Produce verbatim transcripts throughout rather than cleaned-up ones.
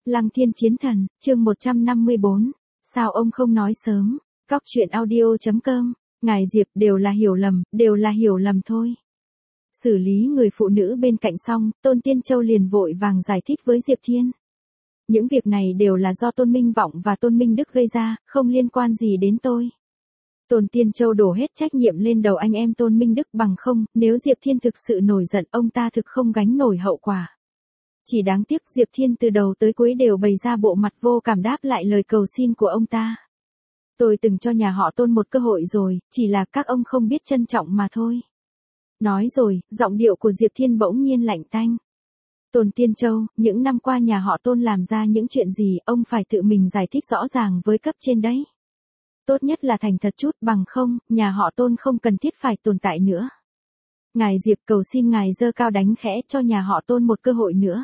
Lăng Thiên Chiến Thần, chương một trăm năm mươi bốn. Sao ông không nói sớm? Góc truyện audio chấm com. Ngài Diệp, đều là hiểu lầm, đều là hiểu lầm thôi. Xử lý người phụ nữ bên cạnh xong, Tôn Tiên Châu liền vội vàng giải thích với Diệp Thiên. Những việc này đều là do Tôn Minh Vọng và Tôn Minh Đức gây ra, không liên quan gì đến tôi. Tôn Tiên Châu đổ hết trách nhiệm lên đầu anh em Tôn Minh Đức, bằng không, nếu Diệp Thiên thực sự nổi giận, ông ta thực không gánh nổi hậu quả. Chỉ đáng tiếc Diệp Thiên từ đầu tới cuối đều bày ra bộ mặt vô cảm đáp lại lời cầu xin của ông ta. Tôi từng cho nhà họ Tôn một cơ hội rồi, chỉ là các ông không biết trân trọng mà thôi. Nói rồi, giọng điệu của Diệp Thiên bỗng nhiên lạnh tanh. Tôn Tiên Châu, những năm qua nhà họ Tôn làm ra những chuyện gì, ông phải tự mình giải thích rõ ràng với cấp trên đấy. Tốt nhất là thành thật chút, bằng không, nhà họ Tôn không cần thiết phải tồn tại nữa. Ngài Diệp, cầu xin ngài giơ cao đánh khẽ cho nhà họ Tôn một cơ hội nữa.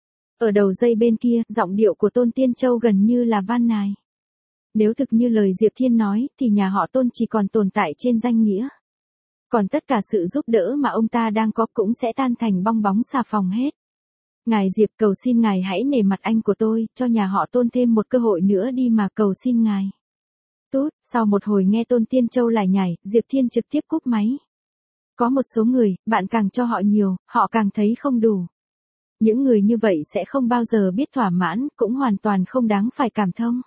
Ở đầu dây bên kia, giọng điệu của Tôn Tiên Châu gần như là van nài. Nếu thực như lời Diệp Thiên nói, thì nhà họ Tôn chỉ còn tồn tại trên danh nghĩa. Còn tất cả sự giúp đỡ mà ông ta đang có cũng sẽ tan thành bong bóng xà phòng hết. Ngài Diệp, cầu xin ngài hãy nể mặt anh của tôi, cho nhà họ Tôn thêm một cơ hội nữa đi mà, cầu xin ngài. Tốt, sau một hồi nghe Tôn Tiên Châu lải nhải, Diệp Thiên trực tiếp cúp máy. Có một số người, bạn càng cho họ nhiều, họ càng thấy không đủ. Những người như vậy sẽ không bao giờ biết thỏa mãn, cũng hoàn toàn không đáng phải cảm thông.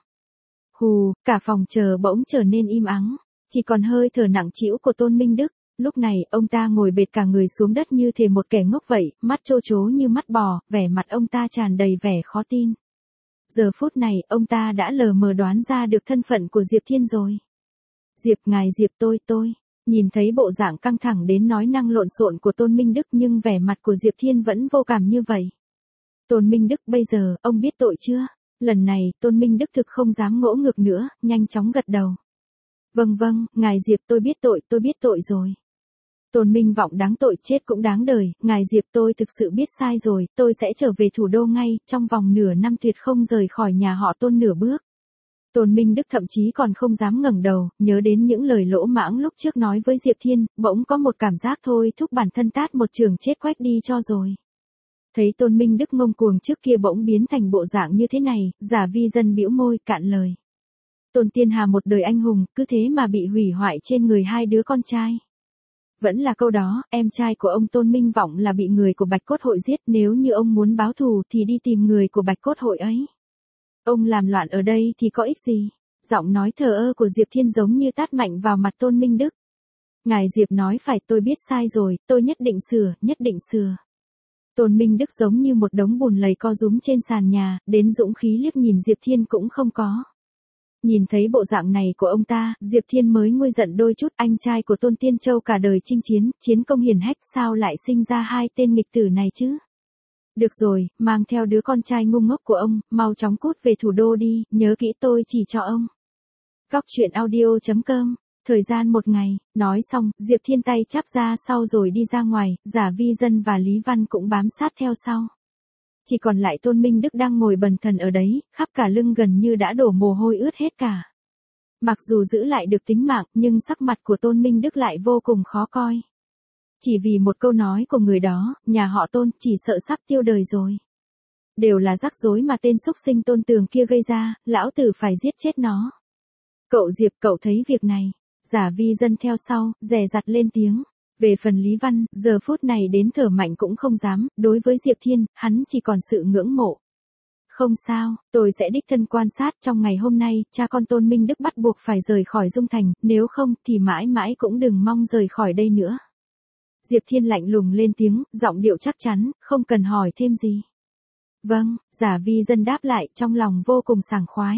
Hù, cả phòng chờ bỗng trở nên im ắng, chỉ còn hơi thở nặng trĩu của Tôn Minh Đức. Lúc này, ông ta ngồi bệt cả người xuống đất như thể một kẻ ngốc vậy, mắt trô trố như mắt bò, vẻ mặt ông ta tràn đầy vẻ khó tin. Giờ phút này, ông ta đã lờ mờ đoán ra được thân phận của Diệp Thiên rồi. Diệp, ngài Diệp, tôi, tôi. Nhìn thấy bộ dạng căng thẳng đến nói năng lộn xộn của Tôn Minh Đức, nhưng vẻ mặt của Diệp Thiên vẫn vô cảm như vậy. Tôn Minh Đức, bây giờ, ông biết tội chưa? Lần này, Tôn Minh Đức thực không dám ngỗ ngược nữa, nhanh chóng gật đầu. Vâng vâng, ngài Diệp, tôi biết tội, tôi biết tội rồi. Tôn Minh Vọng đáng tội chết cũng đáng đời, ngài Diệp, tôi thực sự biết sai rồi, tôi sẽ trở về thủ đô ngay, trong vòng nửa năm tuyệt không rời khỏi nhà họ Tôn nửa bước. Tôn Minh Đức thậm chí còn không dám ngẩng đầu, nhớ đến những lời lỗ mãng lúc trước nói với Diệp Thiên, bỗng có một cảm giác thôi thúc bản thân tát một trường chết quách đi cho rồi. Thấy Tôn Minh Đức ngông cuồng trước kia bỗng biến thành bộ dạng như thế này, Giả Vi Dân bĩu môi, cạn lời. Tôn Tiên Hà một đời anh hùng, cứ thế mà bị hủy hoại trên người hai đứa con trai. Vẫn là câu đó, em trai của ông Tôn Minh Vọng là bị người của Bạch Cốt Hội giết, nếu như ông muốn báo thù thì đi tìm người của Bạch Cốt Hội ấy. Ông làm loạn ở đây thì có ích gì? Giọng nói thờ ơ của Diệp Thiên giống như tát mạnh vào mặt Tôn Minh Đức. Ngài Diệp nói phải, tôi biết sai rồi, tôi nhất định sửa, nhất định sửa. Tôn Minh Đức giống như một đống bùn lầy co rúm trên sàn nhà, đến dũng khí liếc nhìn Diệp Thiên cũng không có. Nhìn thấy bộ dạng này của ông ta, Diệp Thiên mới nguôi giận đôi chút, anh trai của Tôn Tiên Châu cả đời chinh chiến, chiến công hiển hách, sao lại sinh ra hai tên nghịch tử này chứ? Được rồi, mang theo đứa con trai ngu ngốc của ông, mau chóng cút về thủ đô đi, nhớ kỹ tôi chỉ cho ông. Góc truyện audio chấm com. Thời gian một ngày, nói xong, Diệp Thiên tay chắp ra sau rồi đi ra ngoài, Giả Vi Dân và Lý Văn cũng bám sát theo sau. Chỉ còn lại Tôn Minh Đức đang ngồi bần thần ở đấy, khắp cả lưng gần như đã đổ mồ hôi ướt hết cả. Mặc dù giữ lại được tính mạng, nhưng sắc mặt của Tôn Minh Đức lại vô cùng khó coi. Chỉ vì một câu nói của người đó, nhà họ Tôn chỉ sợ sắp tiêu đời rồi. Đều là rắc rối mà tên xúc sinh Tôn Tường kia gây ra, lão tử phải giết chết nó. Cậu Diệp, cậu thấy việc này. Giả Vi Dân theo sau, dè dặt lên tiếng. Về phần Lý Văn, giờ phút này đến thở mạnh cũng không dám, đối với Diệp Thiên, hắn chỉ còn sự ngưỡng mộ. Không sao, tôi sẽ đích thân quan sát, trong ngày hôm nay, cha con Tôn Minh Đức bắt buộc phải rời khỏi Dung Thành, nếu không thì mãi mãi cũng đừng mong rời khỏi đây nữa. Diệp Thiên lạnh lùng lên tiếng, giọng điệu chắc chắn, không cần hỏi thêm gì. Vâng, Giả Vi Dân đáp lại, trong lòng vô cùng sảng khoái.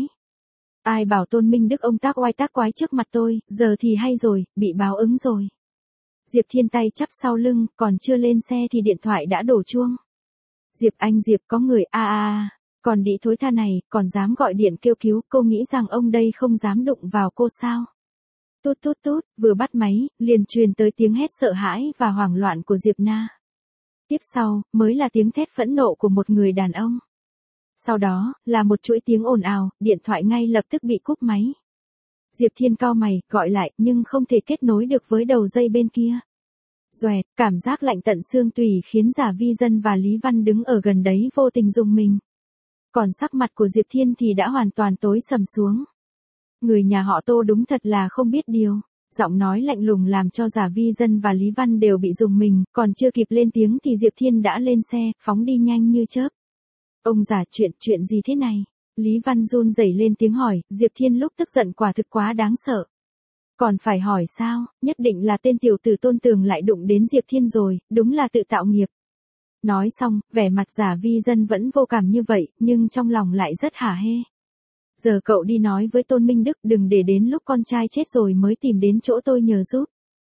Ai bảo Tôn Minh Đức ông tác oai tác quái trước mặt tôi, giờ thì hay rồi, bị báo ứng rồi. Diệp Thiên tay chắp sau lưng, còn chưa lên xe thì điện thoại đã đổ chuông. Diệp anh Diệp, có người a a a, còn đĩ thối tha này, còn dám gọi điện kêu cứu, cô nghĩ rằng ông đây không dám đụng vào cô sao? Tút tút tút, vừa bắt máy, liền truyền tới tiếng hét sợ hãi và hoảng loạn của Diệp Na. Tiếp sau, mới là tiếng thét phẫn nộ của một người đàn ông. Sau đó, là một chuỗi tiếng ồn ào, điện thoại ngay lập tức bị cúp máy. Diệp Thiên cau mày, gọi lại, nhưng không thể kết nối được với đầu dây bên kia. Doẹt, cảm giác lạnh tận xương tủy khiến Giả Vi Dân và Lý Văn đứng ở gần đấy vô tình rùng mình. Còn sắc mặt của Diệp Thiên thì đã hoàn toàn tối sầm xuống. Người nhà họ Tô đúng thật là không biết điều. Giọng nói lạnh lùng làm cho Giả Vi Dân và Lý Văn đều bị rùng mình, còn chưa kịp lên tiếng thì Diệp Thiên đã lên xe, phóng đi nhanh như chớp. Ông già, chuyện, chuyện gì thế này? Lý Văn run rẩy lên tiếng hỏi, Diệp Thiên lúc tức giận quả thực quá đáng sợ. Còn phải hỏi sao, nhất định là tên tiểu tử Tôn Tường lại đụng đến Diệp Thiên rồi, đúng là tự tạo nghiệp. Nói xong, vẻ mặt Giả Vi Dân vẫn vô cảm như vậy, nhưng trong lòng lại rất hả hê. Giờ cậu đi nói với Tôn Minh Đức đừng để đến lúc con trai chết rồi mới tìm đến chỗ tôi nhờ giúp.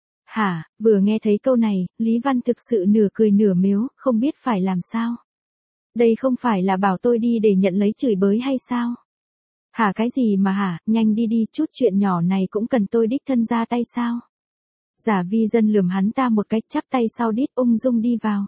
Hả, vừa nghe thấy câu này, Lý Văn thực sự nửa cười nửa mếu, không biết phải làm sao. Đây không phải là bảo tôi đi để nhận lấy chửi bới hay sao? Hả cái gì mà hả, nhanh đi đi, chút chuyện nhỏ này cũng cần tôi đích thân ra tay sao? Giả Vi Dân lườm hắn ta một cách chắp tay sau đít ung dung đi vào.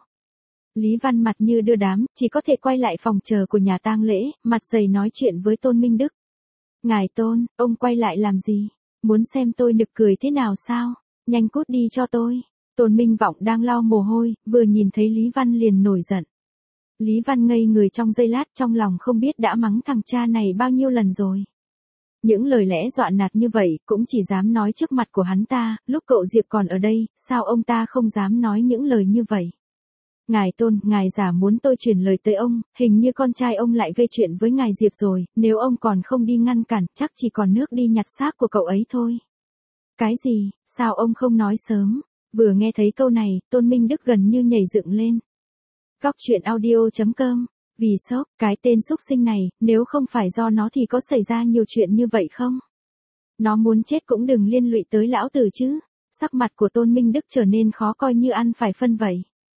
Lý Văn mặt như đưa đám, chỉ có thể quay lại phòng chờ của nhà tang lễ, mặt dày nói chuyện với Tôn Minh Đức. Ngài Tôn, ông quay lại làm gì? Muốn xem tôi nực cười thế nào sao? Nhanh cút đi cho tôi. Tôn Minh Vọng đang lau mồ hôi, vừa nhìn thấy Lý Văn liền nổi giận. Lý Văn ngây người trong giây lát, trong lòng không biết đã mắng thằng cha này bao nhiêu lần rồi. Những lời lẽ dọa nạt như vậy, cũng chỉ dám nói trước mặt của hắn ta, lúc cậu Diệp còn ở đây, sao ông ta không dám nói những lời như vậy? Ngài Tôn, ngài giả muốn tôi truyền lời tới ông, hình như con trai ông lại gây chuyện với ngài Diệp rồi, nếu ông còn không đi ngăn cản, chắc chỉ còn nước đi nhặt xác của cậu ấy thôi. Cái gì, sao ông không nói sớm? Vừa nghe thấy câu này, Tôn Minh Đức gần như nhảy dựng lên. Cóc truyện audio chấm com, vì sốc, cái tên xúc sinh này, nếu không phải do nó thì có xảy ra nhiều chuyện như vậy không? Nó muốn chết cũng đừng liên lụy tới lão tử chứ. Sắc mặt của Tôn Minh Đức trở nên khó coi như ăn phải phân vậy.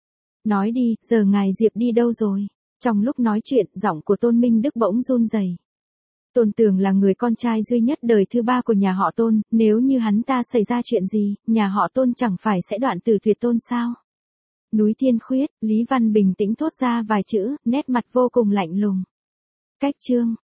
Nói đi, giờ ngài Diệp đi đâu rồi? Trong lúc nói chuyện, giọng của Tôn Minh Đức bỗng run rẩy. Tôn Tường là người con trai duy nhất đời thứ ba của nhà họ Tôn, nếu như hắn ta xảy ra chuyện gì, nhà họ Tôn chẳng phải sẽ đoạn tử tuyệt tôn sao? Núi Thiên Khuyết, Lý Văn bình tĩnh thốt ra vài chữ, nét mặt vô cùng lạnh lùng. Cách chương